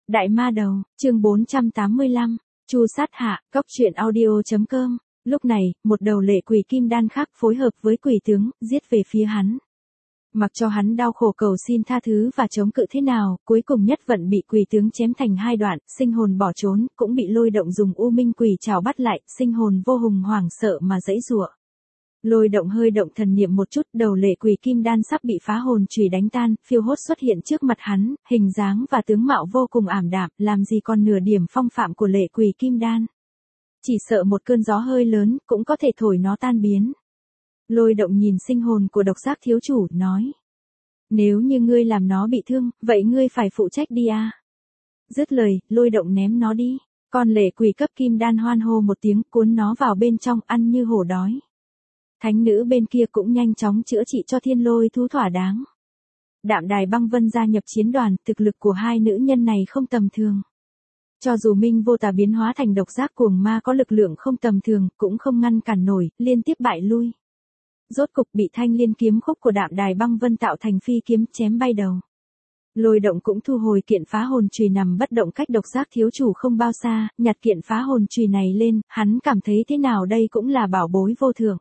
Đại ma đầu, chương 485, Chu sát hạ, cóc truyện audio.com. Lúc này, một đầu lệ quỷ kim đan khác phối hợp với quỷ tướng, giết về phía hắn. Mặc cho hắn đau khổ cầu xin tha thứ và chống cự thế nào, cuối cùng nhất vận bị quỷ tướng chém thành hai đoạn, sinh hồn bỏ trốn, cũng bị Lôi Động dùng u minh quỷ trảo bắt lại, sinh hồn vô hùng hoảng sợ mà giãy giụa. Lôi Động hơi động thần niệm một chút, đầu lệ quỷ kim đan sắp bị phá hồn chùy đánh tan, phiêu hốt xuất hiện trước mặt hắn, hình dáng và tướng mạo vô cùng ảm đạm, làm gì còn nửa điểm phong phạm của lệ quỷ kim đan. Chỉ sợ một cơn gió hơi lớn, cũng có thể thổi nó tan biến. Lôi Động nhìn sinh hồn của độc giác thiếu chủ, nói. Nếu như ngươi làm nó bị thương, vậy ngươi phải phụ trách đi à. Dứt lời, Lôi Động ném nó đi. Con lệ quỷ cấp kim đan hoan hô một tiếng, cuốn nó vào bên trong, ăn như hổ đói. Thánh nữ bên kia cũng nhanh chóng chữa trị cho thiên lôi thú thỏa đáng. Đạm Đài Băng Vân gia nhập chiến đoàn, thực lực của hai nữ nhân này không tầm thường. Cho dù Minh Vô Tà biến hóa thành độc giác cuồng ma có lực lượng không tầm thường, cũng không ngăn cản nổi, liên tiếp bại lui. Rốt cục bị thanh liên kiếm khúc của Đạm Đài Băng Vân tạo thành phi kiếm chém bay đầu. Lôi Động cũng thu hồi kiện phá hồn chùy nằm bất động cách độc giác thiếu chủ không bao xa, nhặt kiện phá hồn chùy này lên, hắn cảm thấy thế nào đây cũng là bảo bối vô thượng.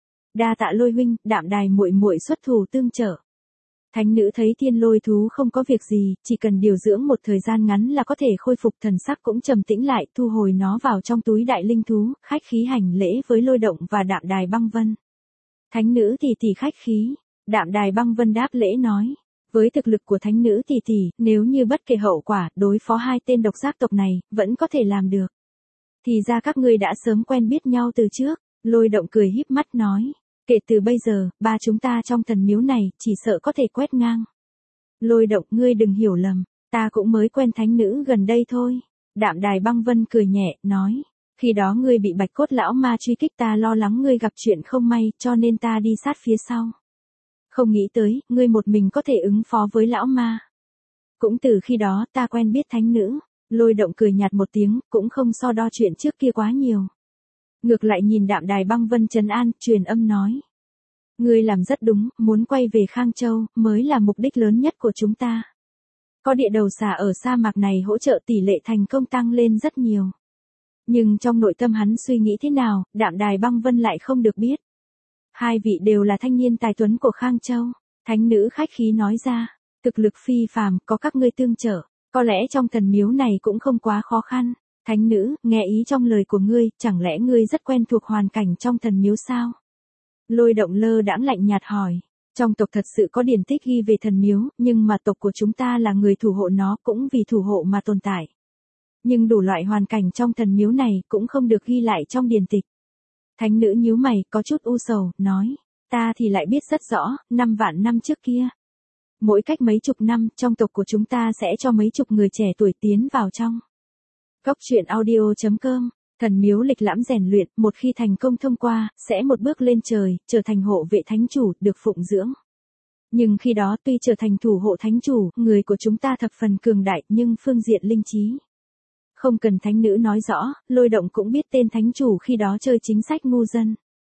Đa tạ Lôi huynh, Đạm Đài muội muội xuất thủ tương trợ. Thánh nữ thấy thiên lôi thú không có việc gì, chỉ cần điều dưỡng một thời gian ngắn là có thể khôi phục, thần sắc cũng trầm tĩnh lại, thu hồi nó vào trong túi đại linh thú, khách khí hành lễ với Lôi Động và Đạm Đài Băng Vân. Thánh nữ tỷ khách khí, Đạm Đài Băng Vân đáp lễ nói. Với thực lực của thánh nữ tỷ, nếu như bất kể hậu quả, đối phó hai tên độc giác tộc này, vẫn có thể làm được. Thì ra các ngươi đã sớm quen biết nhau từ trước. Lôi Động cười híp mắt nói. Kể từ bây giờ, ba chúng ta trong thần miếu này, chỉ sợ có thể quét ngang. Lôi Động, ngươi đừng hiểu lầm, ta cũng mới quen thánh nữ gần đây thôi. Đạm Đài Băng Vân cười nhẹ, nói. Khi đó ngươi bị bạch cốt lão ma truy kích, ta lo lắng ngươi gặp chuyện không may, cho nên ta đi sát phía sau. Không nghĩ tới, ngươi một mình có thể ứng phó với lão ma. Cũng từ khi đó, ta quen biết thánh nữ. Lôi Động cười nhạt một tiếng, cũng không so đo chuyện trước kia quá nhiều. Ngược lại nhìn Đạm Đài Băng Vân trấn an, truyền âm nói. Ngươi làm rất đúng, muốn quay về Khang Châu, mới là mục đích lớn nhất của chúng ta. Có địa đầu xà ở sa mạc này hỗ trợ tỷ lệ thành công tăng lên rất nhiều. Nhưng trong nội tâm hắn suy nghĩ thế nào, Đạm Đài Băng Vân lại không được biết. Hai vị đều là thanh niên tài tuấn của Khang Châu. Thánh nữ khách khí nói ra, thực lực phi phàm, có các ngươi tương trợ, có lẽ trong thần miếu này cũng không quá khó khăn. Thánh nữ, nghe ý trong lời của ngươi, chẳng lẽ ngươi rất quen thuộc hoàn cảnh trong thần miếu sao? Lôi Động lơ đãng lạnh nhạt hỏi. Trong tộc thật sự có điển tích ghi về thần miếu, nhưng mà tộc của chúng ta là người thủ hộ nó, cũng vì thủ hộ mà tồn tại. Nhưng đủ loại hoàn cảnh trong thần miếu này cũng không được ghi lại trong điển tịch. Thánh nữ nhíu mày, có chút u sầu, nói. Ta thì lại biết rất rõ, 5 vạn năm trước kia. Mỗi cách mấy chục năm, trong tộc của chúng ta sẽ cho mấy chục người trẻ tuổi tiến vào trong. Cóc truyện audio.com. Thần miếu lịch lãm rèn luyện, một khi thành công thông qua, sẽ một bước lên trời, trở thành hộ vệ thánh chủ, được phụng dưỡng. Nhưng khi đó tuy trở thành thủ hộ thánh chủ, người của chúng ta thập phần cường đại, nhưng phương diện linh trí. Không cần thánh nữ nói rõ, Lôi Động cũng biết tên thánh chủ khi đó chơi chính sách ngu dân.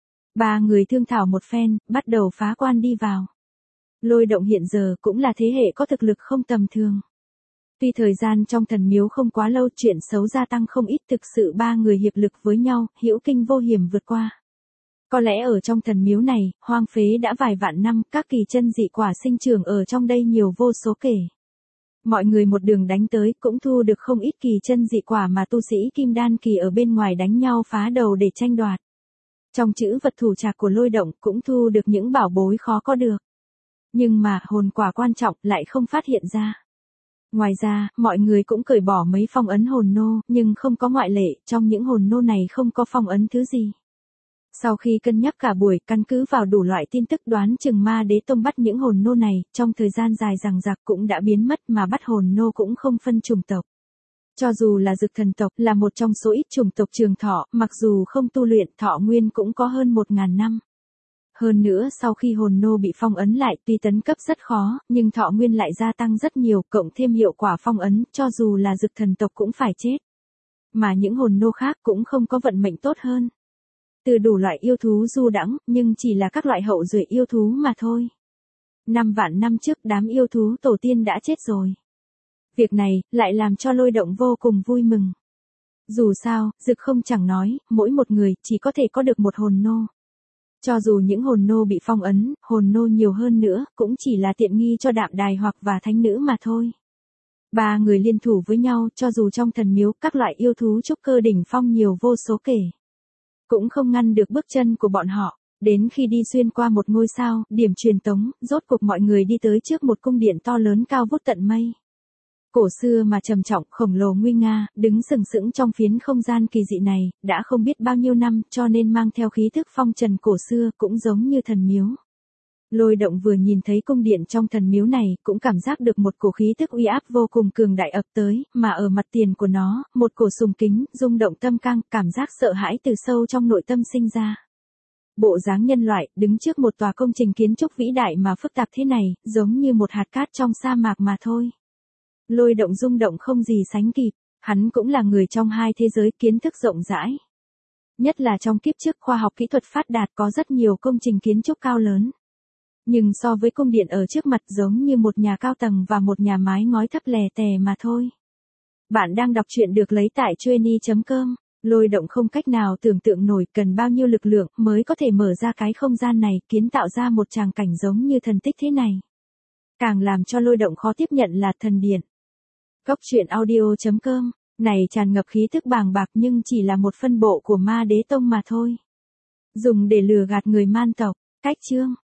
Ba người thương thảo một phen, bắt đầu phá quan đi vào. Lôi Động hiện giờ cũng là thế hệ có thực lực không tầm thường. Tuy thời gian trong thần miếu không quá lâu, chuyện xấu gia tăng không ít, thực sự ba người hiệp lực với nhau, hữu kinh vô hiểm vượt qua. Có lẽ ở trong thần miếu này, hoang phế đã vài vạn năm, các kỳ chân dị quả sinh trưởng ở trong đây nhiều vô số kể. Mọi người một đường đánh tới, cũng thu được không ít kỳ chân dị quả mà tu sĩ kim đan kỳ ở bên ngoài đánh nhau phá đầu để tranh đoạt. Trong chữ vật thủ trạc của Lôi Động cũng thu được những bảo bối khó có được. Nhưng mà hồn quả quan trọng lại không phát hiện ra. Ngoài ra, mọi người cũng cởi bỏ mấy phong ấn hồn nô, nhưng không có ngoại lệ, trong những hồn nô này không có phong ấn thứ gì. Sau khi cân nhắc cả buổi, căn cứ vào đủ loại tin tức, đoán chừng Ma Đế Tông bắt những hồn nô này, trong thời gian dài dằng dặc cũng đã biến mất, mà bắt hồn nô cũng không phân chủng tộc. Cho dù là Dực Thần tộc, là một trong số ít chủng tộc trường thọ, mặc dù không tu luyện, thọ nguyên cũng có hơn 1000 năm. Hơn nữa sau khi hồn nô bị phong ấn lại, tuy tấn cấp rất khó, nhưng thọ nguyên lại gia tăng rất nhiều, cộng thêm hiệu quả phong ấn, cho dù là Dực Thần tộc cũng phải chết. Mà những hồn nô khác cũng không có vận mệnh tốt hơn. Từ đủ loại yêu thú du đãng, nhưng chỉ là các loại hậu duệ yêu thú mà thôi. 5 vạn năm trước, đám yêu thú tổ tiên đã chết rồi. Việc này, lại làm cho Lôi Động vô cùng vui mừng. Dù sao, Dực không chẳng nói, mỗi một người, chỉ có thể có được một hồn nô. Cho dù những hồn nô bị phong ấn, hồn nô nhiều hơn nữa, cũng chỉ là tiện nghi cho Đạm Đài hoặc và thánh nữ mà thôi. Ba người liên thủ với nhau, cho dù trong thần miếu, các loại yêu thú trúc cơ đỉnh phong nhiều vô số kể. Cũng không ngăn được bước chân của bọn họ. Đến khi đi xuyên qua một ngôi sao, điểm truyền tống, rốt cuộc mọi người đi tới trước một cung điện to lớn cao vút tận mây. Cổ xưa mà trầm trọng, khổng lồ nguy nga, đứng sừng sững trong phiến không gian kỳ dị này, đã không biết bao nhiêu năm, cho nên mang theo khí thức phong trần cổ xưa, cũng giống như thần miếu. Lôi Động vừa nhìn thấy cung điện trong thần miếu này, cũng cảm giác được một cổ khí thức uy áp vô cùng cường đại ập tới, mà ở mặt tiền của nó, một cổ sùng kính, rung động tâm can, cảm giác sợ hãi từ sâu trong nội tâm sinh ra. Bộ dáng nhân loại, đứng trước một tòa công trình kiến trúc vĩ đại mà phức tạp thế này, giống như một hạt cát trong sa mạc mà thôi. Lôi Động rung động không gì sánh kịp, hắn cũng là người trong hai thế giới, kiến thức rộng rãi. Nhất là trong kiếp trước khoa học kỹ thuật phát đạt, có rất nhiều công trình kiến trúc cao lớn. Nhưng so với cung điện ở trước mặt, giống như một nhà cao tầng và một nhà mái ngói thấp lè tè mà thôi. Bạn đang đọc truyện được lấy tại Chueny.com. Lôi Động không cách nào tưởng tượng nổi cần bao nhiêu lực lượng mới có thể mở ra cái không gian này, kiến tạo ra một tràng cảnh giống như thần tích thế này. Càng làm cho Lôi Động khó tiếp nhận là thần điện. Góc truyện audio.com, này tràn ngập khí thức bàng bạc nhưng chỉ là một phân bộ của Ma Đế Tông mà thôi. Dùng để lừa gạt người man tộc. Cách chương